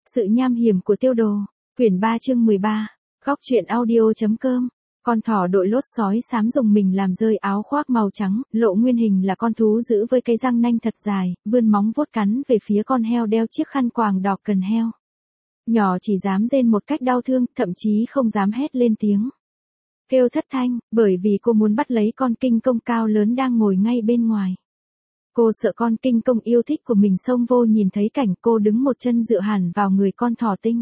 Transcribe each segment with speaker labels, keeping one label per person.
Speaker 1: Sự nham hiểm của Tiêu Đồ, quyển 3 chương 13, góc truyện audio.com. Con thỏ đội lốt sói xám dùng mình làm rơi áo khoác màu trắng, lộ nguyên hình là con thú dữ với cái răng nanh thật dài, vươn móng vuốt cắn về phía con heo đeo chiếc khăn quàng đỏ cần heo. Nhỏ chỉ dám rên một cách đau thương, thậm chí không dám hét lên tiếng. Kêu thất thanh, bởi vì cô muốn bắt lấy con kinh công cao lớn đang ngồi ngay bên ngoài. Cô sợ con kinh công yêu thích của mình xông vô nhìn thấy cảnh cô đứng một chân dựa hẳn vào người con thỏ tinh.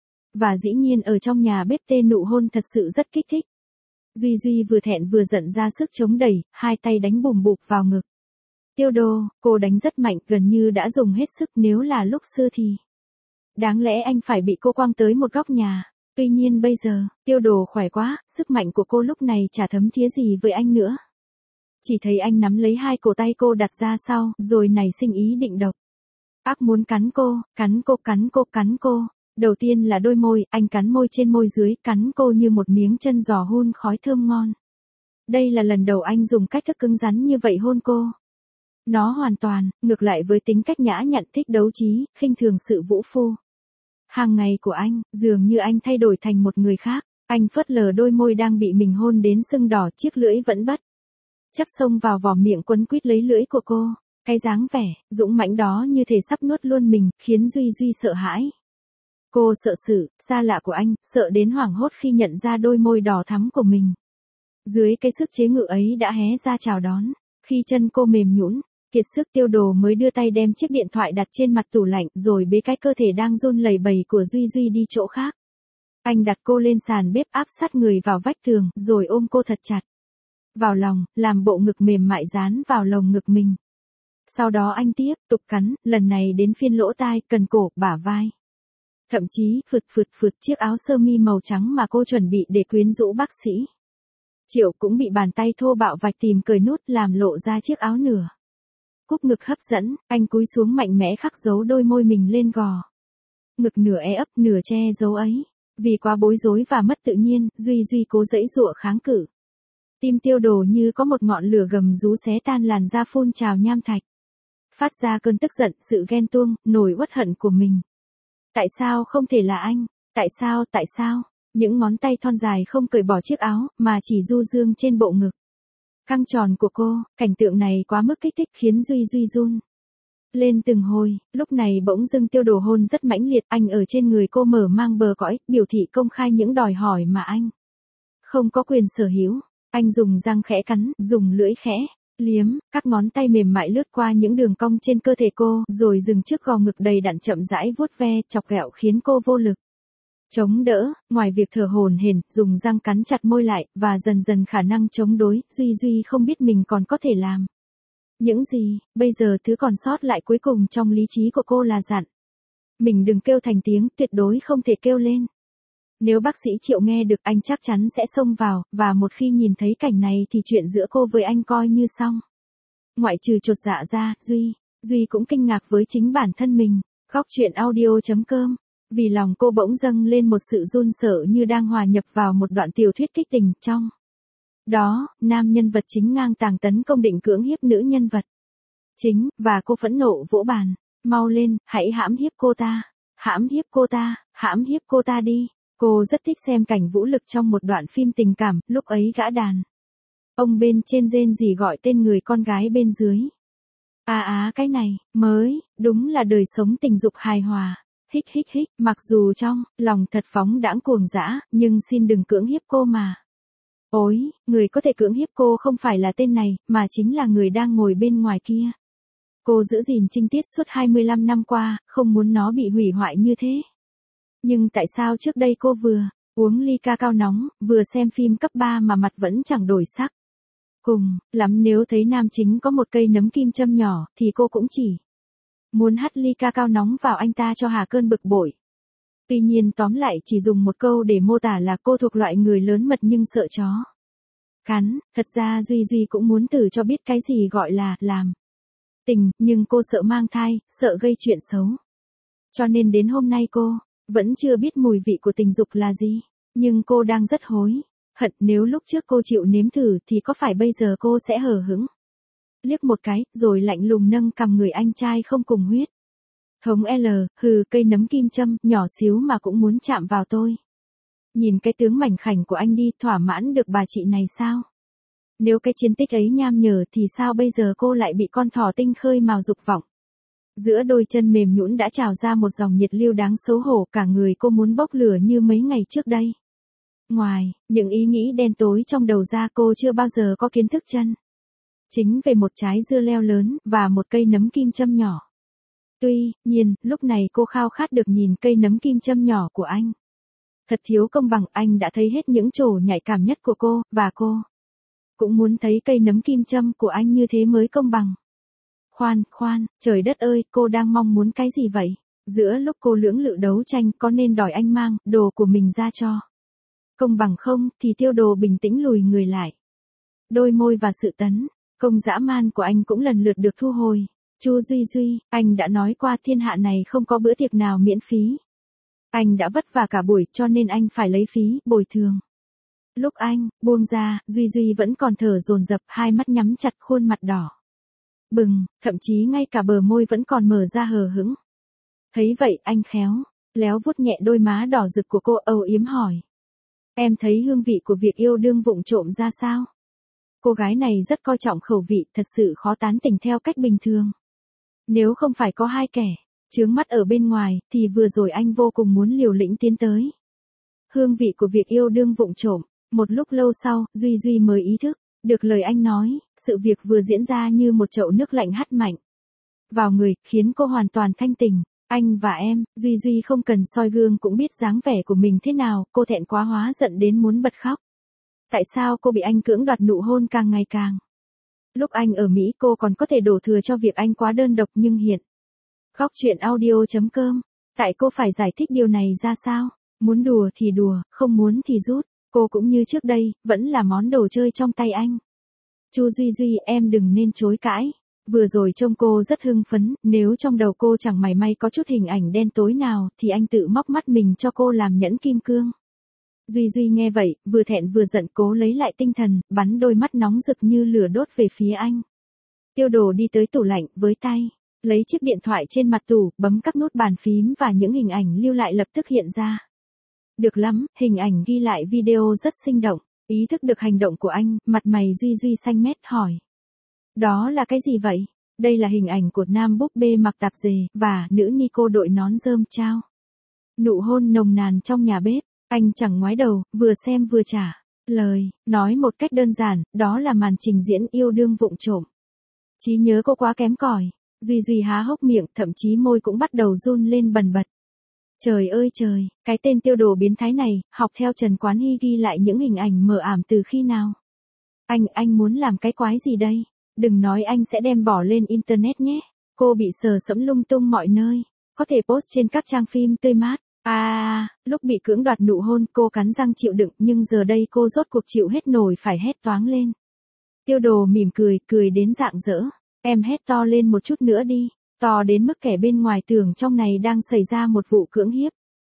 Speaker 1: Và dĩ nhiên ở trong nhà bếp tê nụ hôn thật sự rất kích thích. Duy Duy vừa thẹn vừa giận ra sức chống đẩy, hai tay đánh bùm bụp vào ngực. Tiêu Đồ, cô đánh rất mạnh, gần như đã dùng hết sức, nếu là lúc xưa thì đáng lẽ anh phải bị cô quăng tới một góc nhà. Tuy nhiên bây giờ, Tiêu Đồ khỏe quá, sức mạnh của cô lúc này chả thấm thía gì với anh nữa. Chỉ thấy anh nắm lấy hai cổ tay cô đặt ra sau, rồi nảy sinh ý định độc. Ác muốn cắn cô, cắn cô, cắn cô, cắn cô. Đầu tiên là đôi môi, anh cắn môi trên môi dưới, cắn cô như một miếng chân giò hun khói thơm ngon. Đây là lần đầu anh dùng cách thức cứng rắn như vậy hôn cô. Nó hoàn toàn, ngược lại với tính cách nhã nhặn thích đấu trí, khinh thường sự vũ phu. Hàng ngày của anh, dường như anh thay đổi thành một người khác. Anh phớt lờ đôi môi đang bị mình hôn đến sưng đỏ, chiếc lưỡi vẫn bất chấp xông vào vỏ miệng quấn quýt lấy lưỡi của cô. Cái dáng vẻ dũng mãnh đó như thể sắp nuốt luôn mình, khiến Duy Duy sợ hãi. Cô sợ sự xa lạ của anh, sợ đến hoảng hốt khi nhận ra đôi môi đỏ thắm của mình. Dưới cái sức chế ngự ấy đã hé ra chào đón. Khi chân cô mềm nhũn, kiệt sức, Tiêu Đồ mới đưa tay đem chiếc điện thoại đặt trên mặt tủ lạnh, rồi bế cái cơ thể đang run lẩy bẩy của Duy Duy đi chỗ khác. Anh đặt cô lên sàn bếp, áp sát người vào vách tường, rồi ôm cô thật chặt vào lòng, làm bộ ngực mềm mại dán vào lồng ngực mình. Sau đó anh tiếp tục cắn, lần này đến phiên lỗ tai, cần cổ, bả vai. Thậm chí, phượt chiếc áo sơ mi màu trắng mà cô chuẩn bị để quyến rũ bác sĩ. Triệu cũng bị bàn tay thô bạo vạch tìm cởi nút, làm lộ ra chiếc áo nửa cúc ngực hấp dẫn, anh cúi xuống mạnh mẽ khắc dấu đôi môi mình lên gò ngực nửa e ấp nửa che giấu ấy. Vì quá bối rối và mất tự nhiên, Duy Duy cố giãy giụa kháng cự. Tim Tiêu Đồ như có một ngọn lửa gầm rú xé tan làn da, phun trào nham thạch. Phát ra cơn tức giận, sự ghen tuông, nổi uất hận của mình. Tại sao không thể là anh? Tại sao? Những ngón tay thon dài không cởi bỏ chiếc áo, mà chỉ du dương trên bộ ngực căng tròn của cô. Cảnh tượng này quá mức kích thích khiến Duy Duy run lên từng hồi. Lúc này bỗng dưng Tiêu Đồ hôn rất mãnh liệt, anh ở trên người cô mở mang bờ cõi, biểu thị công khai những đòi hỏi mà anh không có quyền sở hữu. Anh dùng răng khẽ cắn, dùng lưỡi khẽ liếm, các ngón tay mềm mại lướt qua những đường cong trên cơ thể cô, rồi dừng trước gò ngực đầy đặn, chậm rãi vuốt ve, chọc ghẹo khiến cô vô lực chống đỡ. Ngoài việc thở hổn hển, dùng răng cắn chặt môi lại, và dần dần khả năng chống đối, Duy Duy không biết mình còn có thể làm những gì. Bây giờ thứ còn sót lại cuối cùng trong lý trí của cô là dặn mình đừng kêu thành tiếng, tuyệt đối không thể kêu lên. Nếu bác sĩ Triệu nghe được, anh chắc chắn sẽ xông vào, và một khi nhìn thấy cảnh này thì chuyện giữa cô với anh coi như xong. Ngoại trừ chột dạ ra, Duy cũng kinh ngạc với chính bản thân mình. Góc truyện audio.com. Vì lòng cô bỗng dâng lên một sự run sợ như đang hòa nhập vào một đoạn tiểu thuyết kích tình. Trong đó, nam nhân vật chính ngang tàng tấn công định cưỡng hiếp nữ nhân vật chính, và cô phẫn nộ vỗ bàn. Mau lên, hãy hãm hiếp cô ta. Hãm hiếp cô ta đi. Cô rất thích xem cảnh vũ lực trong một đoạn phim tình cảm, lúc ấy gã đàn ông bên trên rên rỉ gọi tên người con gái bên dưới. Cái này, mới, đúng là đời sống tình dục hài hòa. Hích, mặc dù trong lòng thật phóng đãng cuồng dã, nhưng xin đừng cưỡng hiếp cô mà. Ôi, người có thể cưỡng hiếp cô không phải là tên này, mà chính là người đang ngồi bên ngoài kia. Cô giữ gìn trinh tiết suốt 25 năm qua, không muốn nó bị hủy hoại như thế. Nhưng tại sao trước đây cô vừa uống ly cacao nóng, vừa xem phim cấp 3 mà mặt vẫn chẳng đổi sắc? Cùng lắm nếu thấy nam chính có một cây nấm kim châm nhỏ, thì cô cũng chỉ muốn hắt ly cacao nóng vào anh ta cho hà cơn bực bội. Tuy nhiên tóm lại chỉ dùng một câu để mô tả là cô thuộc loại người lớn mật nhưng sợ chó cắn. Thật ra Duy cũng muốn thử cho biết cái gì gọi là làm tình, nhưng cô sợ mang thai, sợ gây chuyện xấu. Cho nên đến hôm nay cô vẫn chưa biết mùi vị của tình dục là gì. Nhưng cô đang rất hối hận, nếu lúc trước cô chịu nếm thử thì có phải bây giờ cô sẽ hờ hững liếc một cái, rồi lạnh lùng nâng cằm người anh trai không cùng huyết Thống L, cây nấm kim châm, nhỏ xíu mà cũng muốn chạm vào tôi. Nhìn cái tướng mảnh khảnh của anh đi, thỏa mãn được bà chị này sao? Nếu cái chiến tích ấy nham nhở thì sao bây giờ cô lại bị con thỏ tinh khơi mào dục vọng? Giữa đôi chân mềm nhũn đã trào ra một dòng nhiệt lưu đáng xấu hổ, cả người cô muốn bốc lửa như mấy ngày trước đây. Ngoài những ý nghĩ đen tối trong đầu ra, cô chưa bao giờ có kiến thức chân chính về một trái dưa leo lớn và một cây nấm kim châm nhỏ. Tuy nhiên, lúc này cô khao khát được nhìn cây nấm kim châm nhỏ của anh. Thật thiếu công bằng, anh đã thấy hết những chỗ nhạy cảm nhất của cô, và cô cũng muốn thấy cây nấm kim châm của anh như thế mới công bằng. Khoan, trời đất ơi, cô đang mong muốn cái gì vậy? Giữa lúc cô lưỡng lự đấu tranh có nên đòi anh mang đồ của mình ra cho công bằng không, thì Tiêu Đồ bình tĩnh lùi người lại. Đôi môi và sự tấn công dã man của anh cũng lần lượt được thu hồi. Chu Duy, anh đã nói qua thiên hạ này không có bữa tiệc nào miễn phí. Anh đã vất vả cả buổi cho nên anh phải lấy phí, bồi thường. Lúc anh buông ra, Duy vẫn còn thở dồn dập, hai mắt nhắm chặt, khuôn mặt đỏ bừng, thậm chí ngay cả bờ môi vẫn còn mở ra hờ hững. Thấy vậy, anh khéo léo vuốt nhẹ đôi má đỏ rực của cô, âu yếm hỏi. Em thấy hương vị của việc yêu đương vụng trộm ra sao? Cô gái này rất coi trọng khẩu vị, thật sự khó tán tỉnh theo cách bình thường. Nếu không phải có hai kẻ chướng mắt ở bên ngoài, thì vừa rồi anh vô cùng muốn liều lĩnh tiến tới. Hương vị của việc yêu đương vụng trộm. Một lúc lâu sau, Duy mới ý thức được lời anh nói, sự việc vừa diễn ra như một chậu nước lạnh hắt mạnh vào người, khiến cô hoàn toàn thanh tỉnh. Anh và em, Duy không cần soi gương cũng biết dáng vẻ của mình thế nào, cô thẹn quá hóa giận đến muốn bật khóc. Tại sao cô bị anh cưỡng đoạt nụ hôn càng ngày càng? Lúc anh ở Mỹ cô còn có thể đổ thừa cho việc anh quá đơn độc, nhưng hiện Góc truyện audio.com, tại cô phải giải thích điều này ra sao? Muốn đùa thì đùa, không muốn thì rút. Cô cũng như trước đây, vẫn là món đồ chơi trong tay anh. Chu Duy, em đừng nên chối cãi. Vừa rồi trông cô rất hưng phấn, nếu trong đầu cô chẳng mảy may có chút hình ảnh đen tối nào, thì anh tự móc mắt mình cho cô làm nhẫn kim cương. Duy nghe vậy, vừa thẹn vừa giận, cố lấy lại tinh thần, bắn đôi mắt nóng rực như lửa đốt về phía anh. Tiêu Đồ đi tới tủ lạnh, với tay lấy chiếc điện thoại trên mặt tủ, bấm các nút bàn phím và những hình ảnh lưu lại lập tức hiện ra. Được lắm, hình ảnh ghi lại video rất sinh động. Ý thức được hành động của anh, mặt mày Duy xanh mét hỏi. Đó là cái gì vậy? Đây là hình ảnh của nam búp bê mặc tạp dề, và nữ Nico đội nón rơm trao nụ hôn nồng nàn trong nhà bếp. Anh chẳng ngoái đầu, vừa xem vừa trả lời, nói một cách đơn giản, đó là màn trình diễn yêu đương vụng trộm. Trí nhớ cô quá kém cỏi. Duy há hốc miệng, thậm chí môi cũng bắt đầu run lên bần bật. Trời ơi trời, cái tên Tiêu Đồ biến thái này, học theo Trần Quán Hy ghi lại những hình ảnh mờ ảm từ khi nào? Anh muốn làm cái quái gì đây? Đừng nói anh sẽ đem bỏ lên internet nhé. Cô bị sờ sẫm lung tung mọi nơi. Có thể post trên các trang phim tươi mát. Lúc bị cưỡng đoạt nụ hôn cô cắn răng chịu đựng, nhưng giờ đây cô rốt cuộc chịu hết nổi phải hét toáng lên. Tiêu Đồ mỉm cười đến rạng rỡ. Em hét to lên một chút nữa đi. To đến mức kẻ bên ngoài tưởng trong này đang xảy ra một vụ cưỡng hiếp.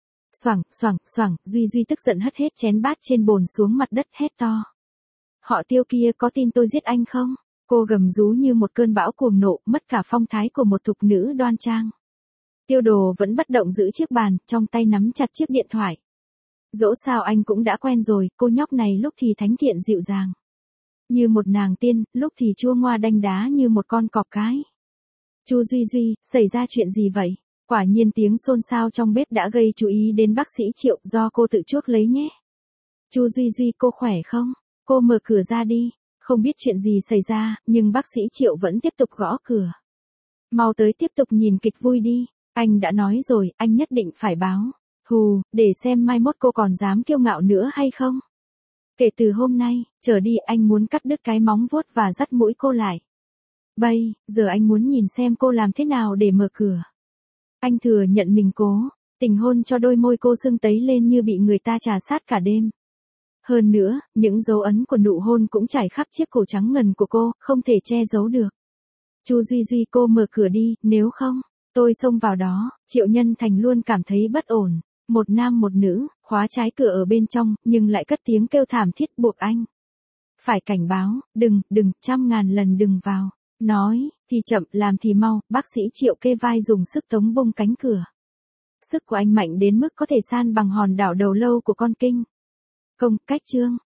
Speaker 1: Xoảng, Duy tức giận hất hết chén bát trên bồn xuống mặt đất, hét to. Họ Tiêu kia có tin tôi giết anh không? Cô gầm rú như một cơn bão cuồng nộ, mất cả phong thái của một thục nữ đoan trang. Tiêu Đồ vẫn bất động giữ chiếc bàn, trong tay nắm chặt chiếc điện thoại. Dẫu sao anh cũng đã quen rồi, cô nhóc này lúc thì thánh thiện dịu dàng như một nàng tiên, lúc thì chua ngoa đanh đá như một con cọp cái. Chu Duy, xảy ra chuyện gì vậy? Quả nhiên tiếng xôn xao trong bếp đã gây chú ý đến bác sĩ Triệu, do cô tự chuốc lấy nhé. Chu Duy, cô khỏe không? Cô mở cửa ra đi. Không biết chuyện gì xảy ra, nhưng bác sĩ Triệu vẫn tiếp tục gõ cửa. Mau tới tiếp tục nhìn kịch vui đi. Anh đã nói rồi, anh nhất định phải báo. Để xem mai mốt cô còn dám kiêu ngạo nữa hay không? Kể từ hôm nay, trở đi anh muốn cắt đứt cái móng vuốt và dắt mũi cô lại. Bây giờ anh muốn nhìn xem cô làm thế nào để mở cửa. Anh thừa nhận mình cố tình hôn cho đôi môi cô sưng tấy lên như bị người ta trà sát cả đêm. Hơn nữa, những dấu ấn của nụ hôn cũng trải khắp chiếc cổ trắng ngần của cô, không thể che giấu được. Chu Duy, cô mở cửa đi, nếu không, tôi xông vào đó. Triệu Nhân Thành luôn cảm thấy bất ổn. Một nam một nữ, khóa trái cửa ở bên trong, nhưng lại cất tiếng kêu thảm thiết buộc anh phải cảnh báo, đừng, trăm ngàn lần đừng vào. Nói Thì chậm, làm thì mau, bác sĩ Triệu kê vai dùng sức tống bung cánh cửa. Sức của anh mạnh đến mức có thể san bằng hòn đảo đầu lâu của con kinh. Công, cách chương.